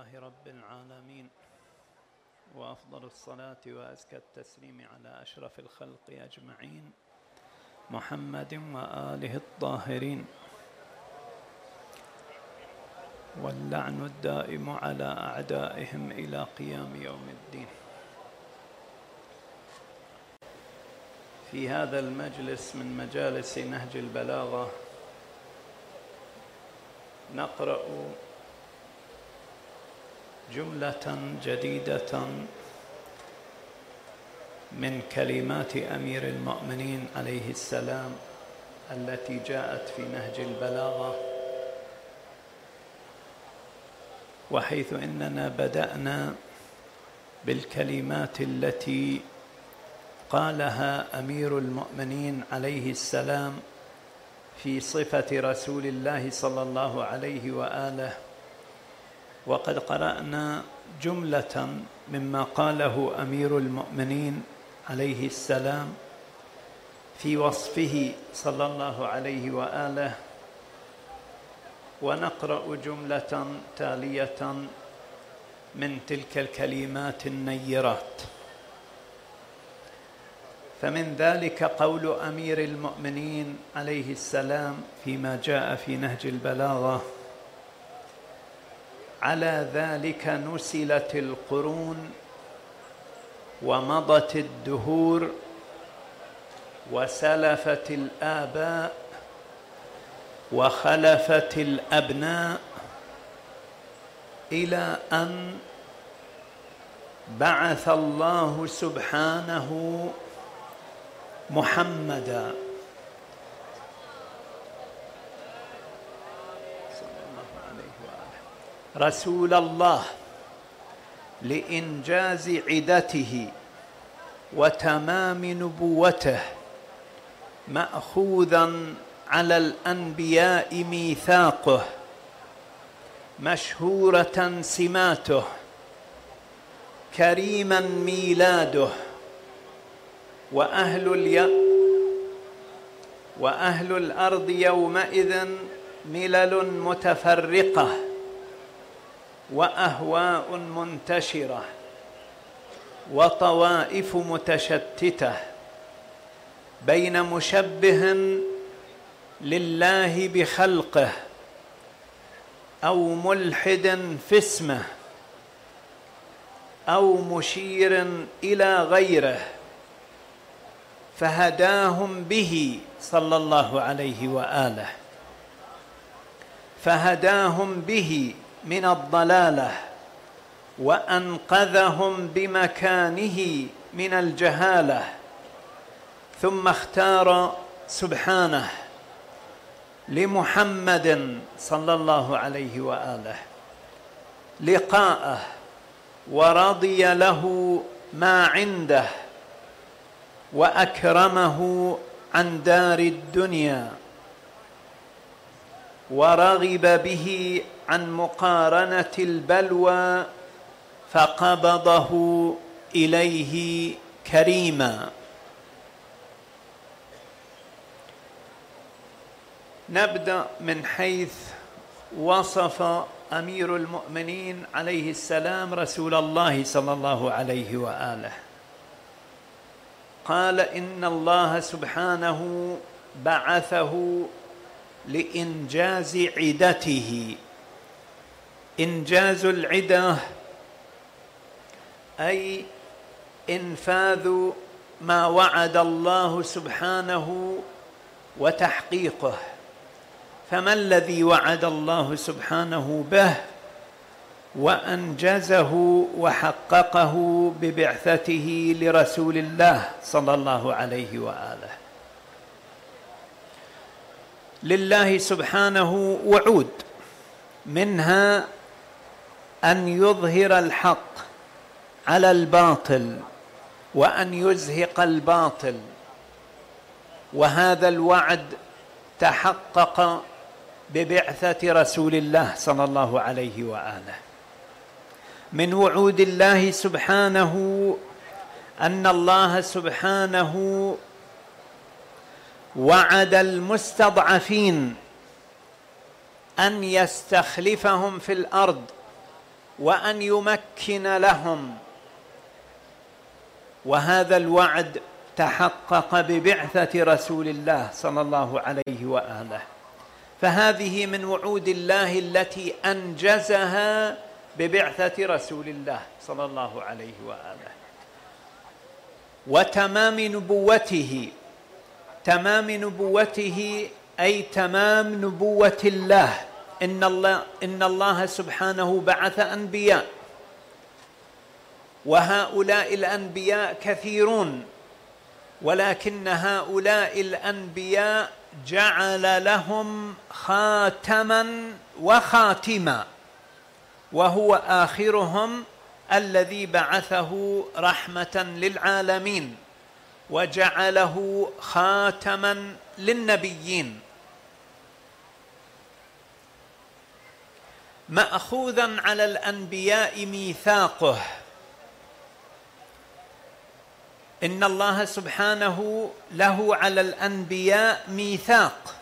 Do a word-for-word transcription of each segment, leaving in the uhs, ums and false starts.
لله رب العالمين، وأفضل الصلاة وأزكى التسليم على أشرف الخلق أجمعين محمد وآله الطاهرين، واللعن الدائم على أعدائهم إلى قيام يوم الدين. في هذا المجلس من مجالس نهج البلاغة نقرأ جملة جديدة من كلمات أمير المؤمنين عليه السلام التي جاءت في نهج البلاغة، وحيث إننا بدأنا بالكلمات التي قالها أمير المؤمنين عليه السلام في صفة رسول الله صلى الله عليه وآله، وقد قرأنا جملة مما قاله أمير المؤمنين عليه السلام في وصفه صلى الله عليه وآله، ونقرأ جملة تالية من تلك الكلمات النيرات. فمن ذلك قول أمير المؤمنين عليه السلام فيما جاء في نهج البلاغة: على ذلك نسلت القرون ومضت الدهور وسلفت الآباء وخلفت الأبناء إلى أن بعث الله سبحانه محمدا رسول الله لإنجاز عدته وتمام نبوته، مأخوذا على الأنبياء ميثاقه، مشهورة سماته، كريما ميلاده، وأهل الي... وأهل الأرض يومئذ ملل متفرقة وأهواء منتشرة وطوائف متشتتة، بين مشبه لله بخلقه أو ملحد في اسمه أو مشير إلى غيره، فهداهم به صلى الله عليه وآله، فهداهم به من الضلالة وأنقذهم بمكانه من الجهالة، ثم اختار سبحانه لمحمد صلى الله عليه وآله لقاءه، ورضي له ما عنده، وأكرمه عن دار الدنيا، ورغب به عن مقارنة البلوى، فقبضه إليه كريما. نبدأ من حيث وصف أمير المؤمنين عليه السلام رسول الله صلى الله عليه وآله. قال: إن الله سبحانه بعثه لإنجاز عدته. إنجاز العدة أي إنفاذ ما وعد الله سبحانه وتحقيقه. فما الذي وعد الله سبحانه به وأنجزه وحققه ببعثته لرسول الله صلى الله عليه وآله؟ لله سبحانه وعود، منها أن يظهر الحق على الباطل وأن يزهق الباطل، وهذا الوعد تحقق ببعثة رسول الله صلى الله عليه وآله. من وعود الله سبحانه أن الله سبحانه وعد المستضعفين أن يستخلفهم في الأرض وأن يمكن لهم، وهذا الوعد تحقق ببعثة رسول الله صلى الله عليه وآله. فهذه من وعود الله التي أنجزها ببعثة رسول الله صلى الله عليه وآله. وتمام نبوته، تمام نبوته أي تمام نبوة الله. إن الله إن الله سبحانه بعث أنبياء، وهؤلاء الأنبياء كثيرون، ولكن هؤلاء الأنبياء جعل لهم خاتما وخاتما، وهو آخرهم الذي بعثه رحمة للعالمين وجعله خاتما للنبيين، مأخوذا على الأنبياء ميثاقه. إن الله سبحانه له على الأنبياء ميثاق.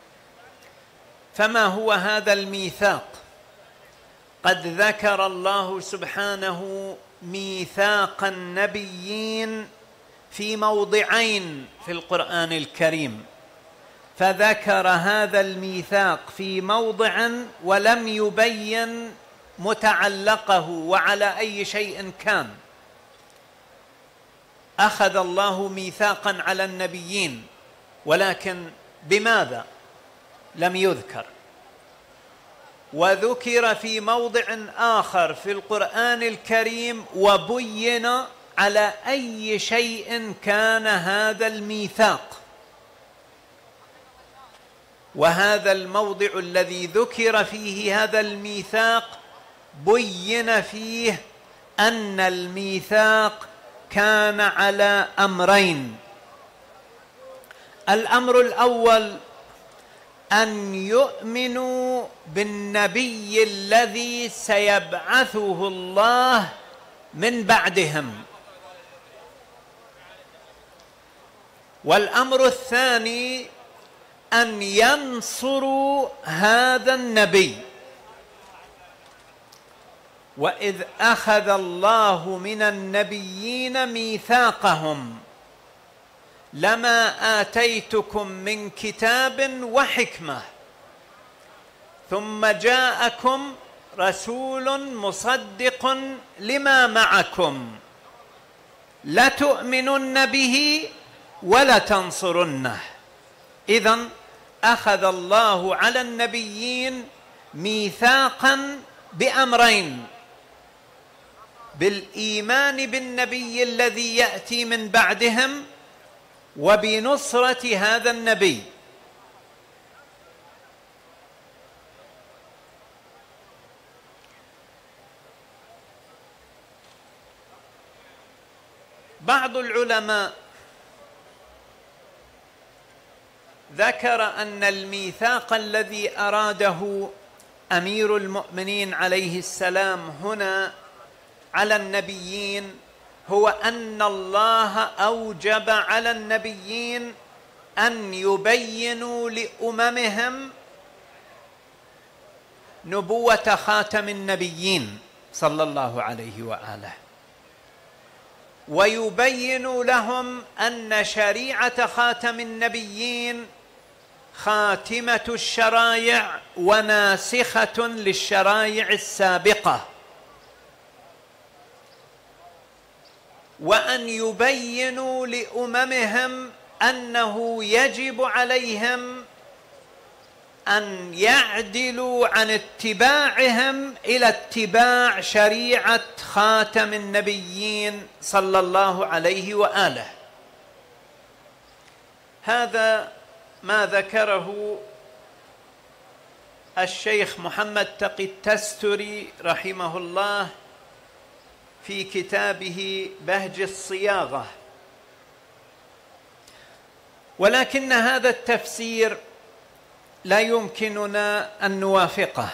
فما هو هذا الميثاق؟ قد ذكر الله سبحانه ميثاق النبيين في موضعين في القرآن الكريم، فذكر هذا الميثاق في موضع ولم يبين متعلقه وعلى أي شيء كان. أخذ الله ميثاقا على النبيين، ولكن بماذا لم يذكر؟ وذكر في موضع آخر في القرآن الكريم وبين على أي شيء كان هذا الميثاق. وهذا الموضع الذي ذكر فيه هذا الميثاق بين فيه أن الميثاق كان على أمرين. الأمر الأول أن يؤمنوا بالنبي الذي سيبعثه الله من بعدهم، والأمر الثاني أن ينصروا هذا النبي. وإذ أخذ الله من النبيين ميثاقهم لما آتيتكم من كتاب وحكمة ثم جاءكم رسول مصدق لما معكم لتؤمنن به ولتنصرنه. إذن أخذ الله على النبيين ميثاقا بأمرين: بالإيمان بالنبي الذي يأتي من بعدهم، وبنصرة هذا النبي. بعض العلماء ذكر أن الميثاق الذي أراده أمير المؤمنين عليه السلام هنا على النبيين هو أن الله أوجب على النبيين أن يبينوا لأممهم نبوة خاتم النبيين صلى الله عليه وآله، ويبينوا لهم أن شريعة خاتم النبيين خاتمة الشرائع وناسخة للشرائع السابقة، وأن يبينوا لأممهم أنه يجب عليهم أن يعدلوا عن اتباعهم إلى اتباع شريعة خاتم النبيين صلى الله عليه وآله. هذا ما ذكره الشيخ محمد تقي التستري رحمه الله في كتابه بهج الصياغة. ولكن هذا التفسير لا يمكننا أن نوافقه.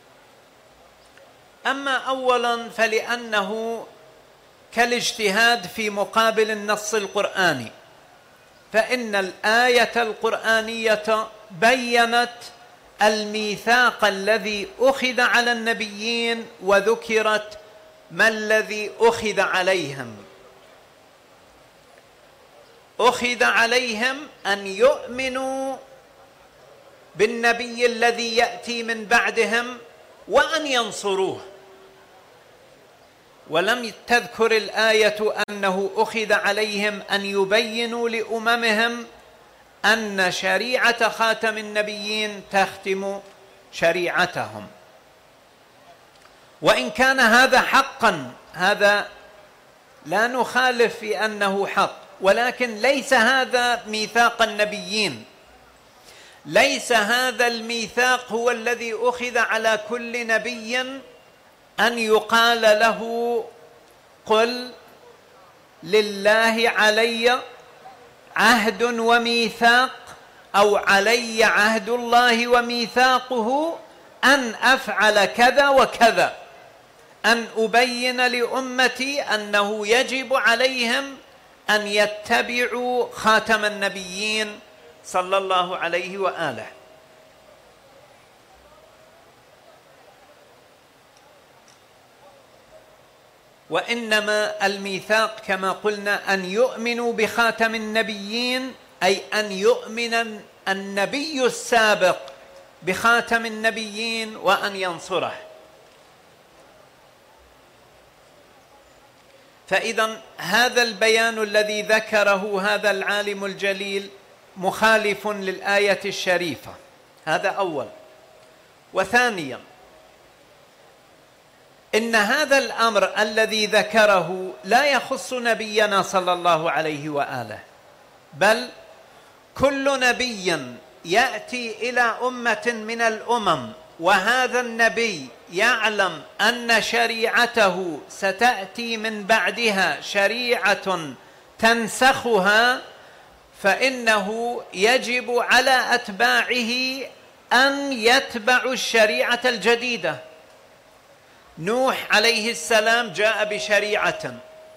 أما أولا فلأنه كالاجتهاد في مقابل النص القرآني، فإن الآية القرآنية بيّنت الميثاق الذي أخذ على النبيين وذكرت ما الذي أخذ عليهم. أخذ عليهم أن يؤمنوا بالنبي الذي يأتي من بعدهم وأن ينصروه، ولم تذكر الآية أنه أخذ عليهم أن يبينوا لأممهم أن شريعة خاتم النبيين تختم شريعتهم. وإن كان هذا حقا، هذا لا نخالف في أنه حق، ولكن ليس هذا ميثاق النبيين. ليس هذا الميثاق هو الذي أخذ على كل نبي أن يقال له قل لله علي عهد وميثاق، أو علي عهد الله وميثاقه أن أفعل كذا وكذا، أن أبين لأمتي أنه يجب عليهم أن يتبعوا خاتم النبيين صلى الله عليه وآله. وإنما الميثاق كما قلنا أن يؤمنوا بخاتم النبيين، أي أن يؤمن النبي السابق بخاتم النبيين وأن ينصره. فإذا هذا البيان الذي ذكره هذا العالم الجليل مخالف للآية الشريفة، هذا أول. وثانيا، إن هذا الأمر الذي ذكره لا يخص نبينا صلى الله عليه وآله، بل كل نبي يأتي إلى أمة من الأمم وهذا النبي يعلم أن شريعته ستأتي من بعدها شريعة تنسخها، فإنه يجب على أتباعه أن يتبعوا الشريعة الجديدة. نوح عليه السلام جاء بشريعة،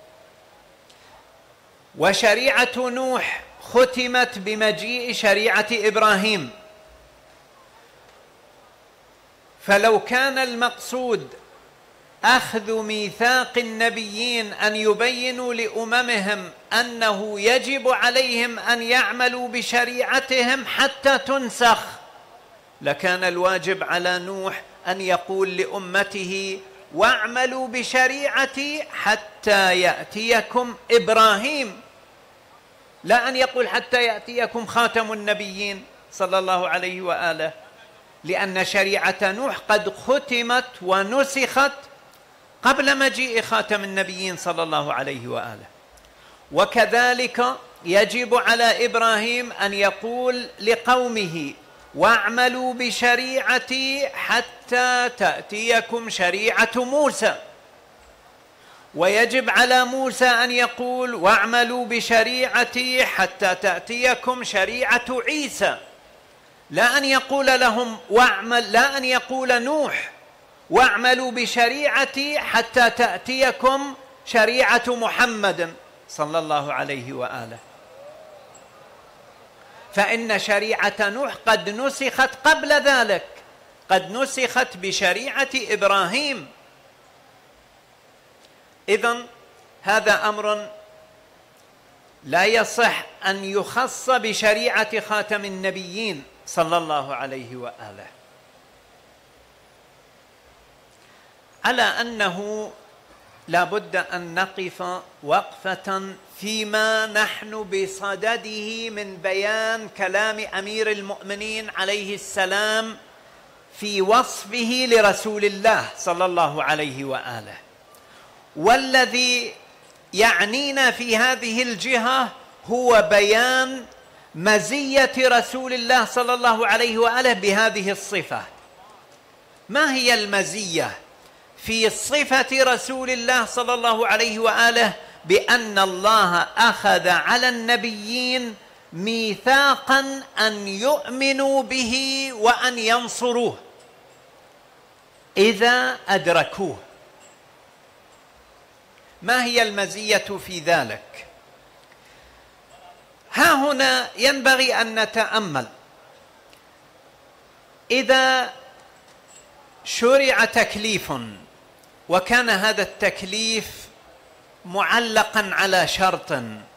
وشريعة نوح ختمت بمجيء شريعة إبراهيم. فلو كان المقصود أخذ ميثاق النبيين أن يبينوا لأممهم أنه يجب عليهم أن يعملوا بشريعتهم حتى تنسخ، لكان الواجب على نوح أن يقول لأمته واعملوا بشريعتي حتى يأتيكم إبراهيم، لا أن يقول حتى يأتيكم خاتم النبيين صلى الله عليه وآله، لأن شريعة نوح قد ختمت ونسخت قبل مجيء خاتم النبيين صلى الله عليه وآله. وكذلك يجب على إبراهيم أن يقول لقومه واعملوا بشريعتي حتى تأتيكم شريعة موسى، ويجب على موسى أن يقول واعملوا بشريعتي حتى تأتيكم شريعة عيسى، لا أن يقول لهم واعمل لا أن يقول نوح واعملوا بشريعتي حتى تأتيكم شريعة محمد صلى الله عليه وآله. فإن شريعة نوح قد نسخت قبل ذلك، قد نسخت بشريعة إبراهيم. إذن هذا أمر لا يصح أن يخص بشريعة خاتم النبيين صلى الله عليه وآله، على أنه لا بد أن نقف وقفة فيما نحن بصدده من بيان كلام أمير المؤمنين عليه السلام في وصفه لرسول الله صلى الله عليه وآله. والذي يعنينا في هذه الجهة هو بيان مزية رسول الله صلى الله عليه وآله بهذه الصفة. ما هي المزية في صفة رسول الله صلى الله عليه وآله؟ بأن الله أخذ على النبيين ميثاقا أن يؤمنوا به وأن ينصروه إذا أدركوه. ما هي المزية في ذلك؟ ها هنا ينبغي أن نتأمل. إذا شرع تكليف وكان هذا التكليف معلقا على شرط،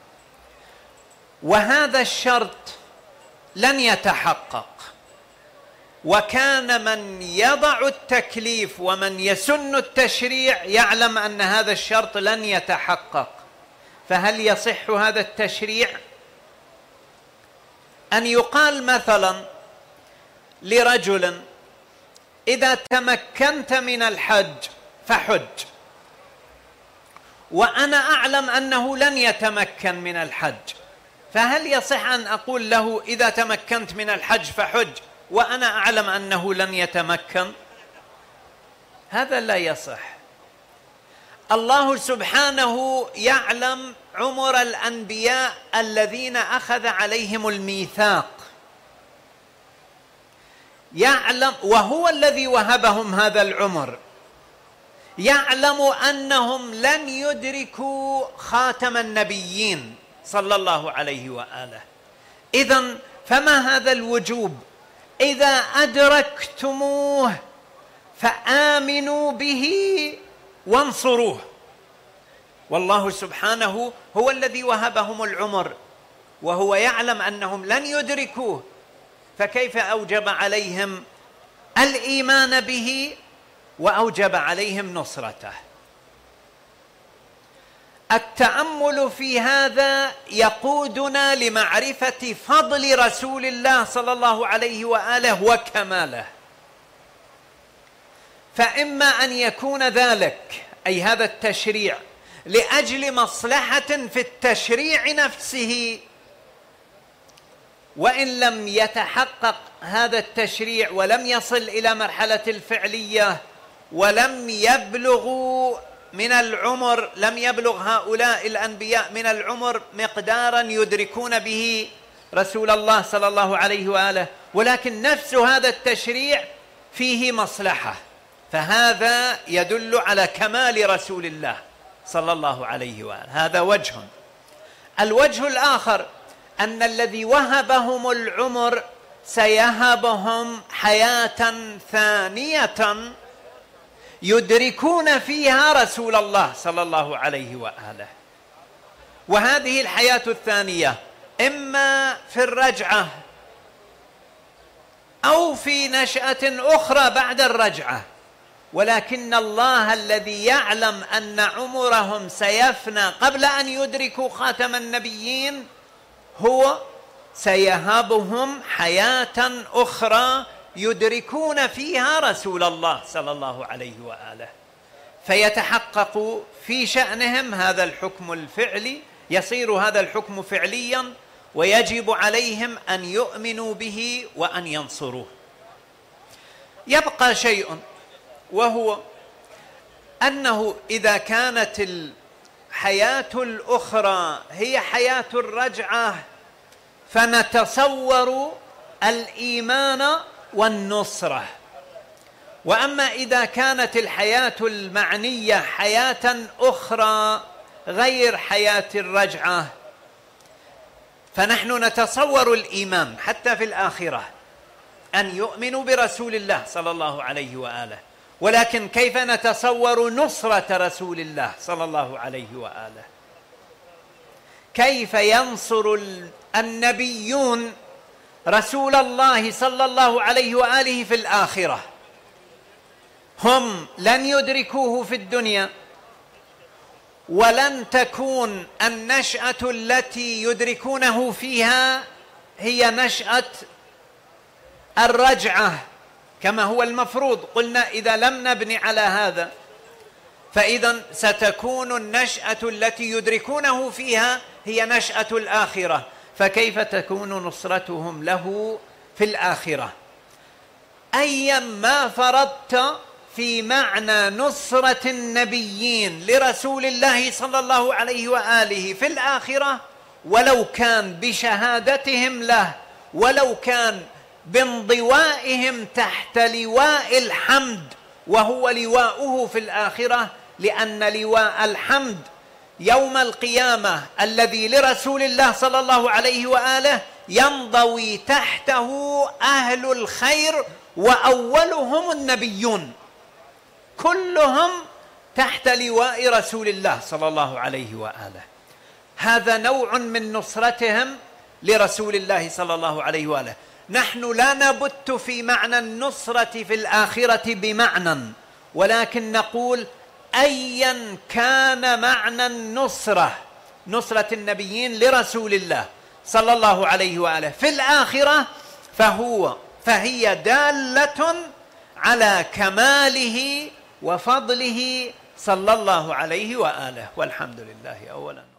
وهذا الشرط لن يتحقق، وكان من يضع التكليف ومن يسن التشريع يعلم أن هذا الشرط لن يتحقق، فهل يصح هذا التشريع؟ أن يقال مثلا لرجل: إذا تمكنت من الحج فحج، وأنا أعلم أنه لن يتمكن من الحج، فهل يصح أن أقول له: إذا تمكنت من الحج فحج، وأنا أعلم أنه لن يتمكن؟ هذا لا يصح. الله سبحانه يعلم عمر الأنبياء الذين أخذ عليهم الميثاق، يعلم، وهو الذي وهبهم هذا العمر، يعلم أنهم لن يدركوا خاتم النبيين صلى الله عليه وآله. إذن فما هذا الوجوب؟ إذا أدركتموه فآمنوا به وانصروه. والله سبحانه هو الذي وهبهم العمر، وهو يعلم أنهم لن يدركوه، فكيف أوجب عليهم الإيمان به وأوجب عليهم نصرته؟ التأمل في هذا يقودنا لمعرفة فضل رسول الله صلى الله عليه وآله وكماله. فإما أن يكون ذلك، أي هذا التشريع، لأجل مصلحة في التشريع نفسه، وإن لم يتحقق هذا التشريع ولم يصل إلى مرحلة الفعلية ولم يبلغوا من العمر، لم يبلغ هؤلاء الأنبياء من العمر مقدارا يدركون به رسول الله صلى الله عليه وآله، ولكن نفس هذا التشريع فيه مصلحة، فهذا يدل على كمال رسول الله صلى الله عليه وآله. هذا وجه. الوجه الآخر أن الذي وهبهم العمر سيهبهم حياة ثانية يدركون فيها رسول الله صلى الله عليه وآله، وهذه الحياة الثانية إما في الرجعة أو في نشأة أخرى بعد الرجعة، ولكن الله الذي يعلم أن عمرهم سيفنى قبل أن يدركوا خاتم النبيين هو سيهبهم حياة أخرى يدركون فيها رسول الله صلى الله عليه وآله، فيتحقق في شأنهم هذا الحكم الفعلي، يصير هذا الحكم فعليا، ويجب عليهم أن يؤمنوا به وأن ينصروه. يبقى شيء، وهو أنه إذا كانت الحياة الأخرى هي حياة الرجعة فنتصور الإيمان والنصرة، وأما إذا كانت الحياة المعنية حياة أخرى غير حياة الرجعة فنحن نتصور الإيمان حتى في الآخرة، أن يؤمنوا برسول الله صلى الله عليه وآله، ولكن كيف نتصور نصرة رسول الله صلى الله عليه وآله؟ كيف ينصر النبيون رسول الله صلى الله عليه وآله في الآخرة؟ هم لن يدركوه في الدنيا، ولن تكون النشأة التي يدركونه فيها هي نشأة الرجعة كما هو المفروض. قلنا إذا لم نبني على هذا فإذا ستكون النشأة التي يدركونه فيها هي نشأة الآخرة، فكيف تكون نصرتهم له في الآخرة؟ أيا ما فرضت في معنى نصرة النبيين لرسول الله صلى الله عليه وآله في الآخرة، ولو كان بشهادتهم له، ولو كان بانضوائهم تحت لواء الحمد وهو لواؤه في الآخرة، لأن لواء الحمد يوم القيامة الذي لرسول الله صلى الله عليه وآله ينضوي تحته أهل الخير وأولهم النبيون، كلهم تحت لواء رسول الله صلى الله عليه وآله. هذا نوع من نصرتهم لرسول الله صلى الله عليه وآله. نحن لا نبت في معنى النصرة في الآخرة بمعنى، ولكن نقول أيا كان معنى النصرة، نصرة النبيين لرسول الله صلى الله عليه وآله في الآخرة، فهو فهي دالة على كماله وفضله صلى الله عليه وآله. والحمد لله أولا.